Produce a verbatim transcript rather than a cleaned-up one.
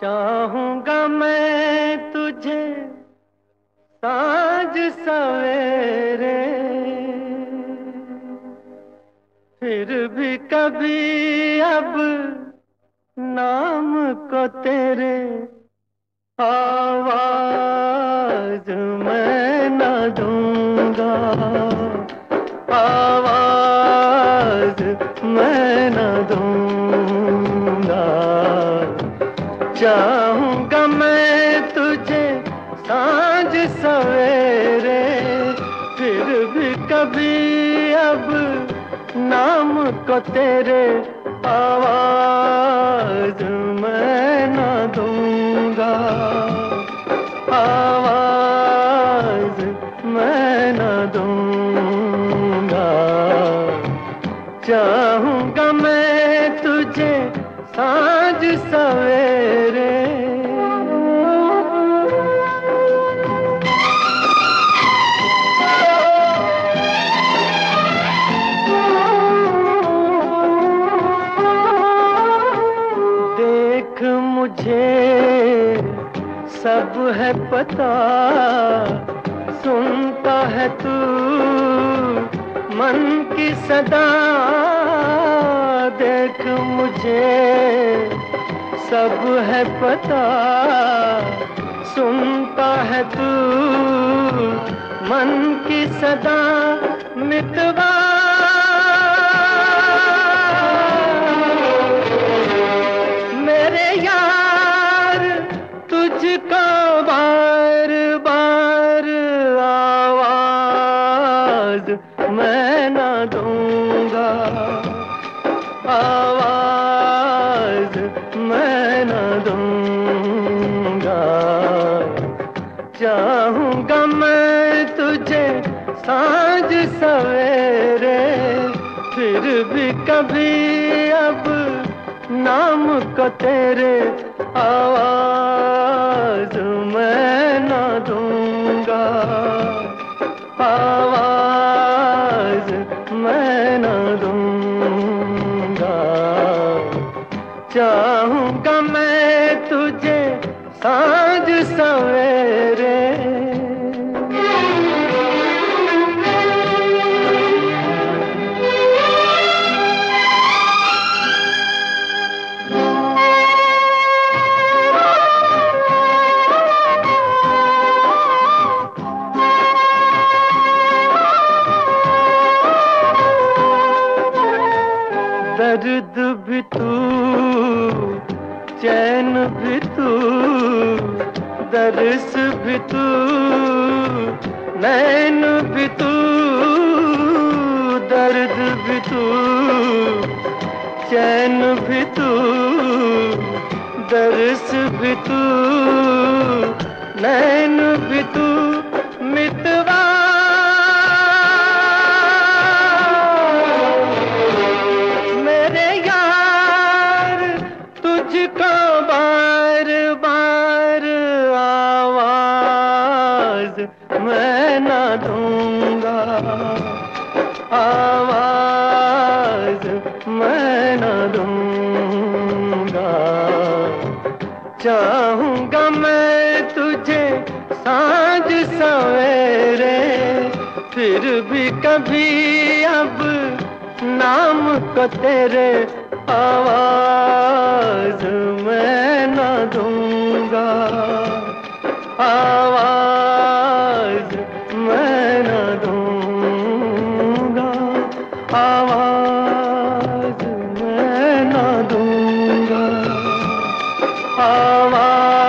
चाहूंगा मैं तुझे साँझ सवेरे, फिर भी कभी अब नाम को तेरे आवाज मैं न दूंगा, आवाज मैं न दूंगा। चाहूंगा मैं तुझे साँझ सवेरे, फिर भी कभी अब नाम को तेरे आवाज मैं न दूंगा, आवाज मैं न दूंगा। चाहूंगा मैं तुझे साँझ सवेरे। देख मुझे सब है पता, सुनता है तू मन की सदा। देख मुझे सब है पता, सुनता है तू मन की सदा। मितवा मेरे यार तुझको बार बार आवाज मैं न दूंगा, आवाज मैं न दूंगा। चाहूंगा मैं तुझे साँझ सवेरे, फिर भी कभी अब नाम को तेरे आवाज मैं न दूंगा, आवाज मैं न दूंगा। चाहूंगा मैं तुझे साँझ सवेरे। दर्द भी तू, चैन भी तू, दर्स भी तू, नैन भी तू। दर्द भी तू, चैन भी तू, दर्स भी तू, नैन भी तू। मितवा तुझको बार बार आवाज मैं न दूंगा, आवाज मैं न दूंगा। चाहूंगा मैं तुझे साँझ सवेरे, फिर भी कभी अब नाम को तेरे आवाज मैं न दूंगा, आवाज मैं न दूंगा, आवाज मैं न दूंगा, आवाज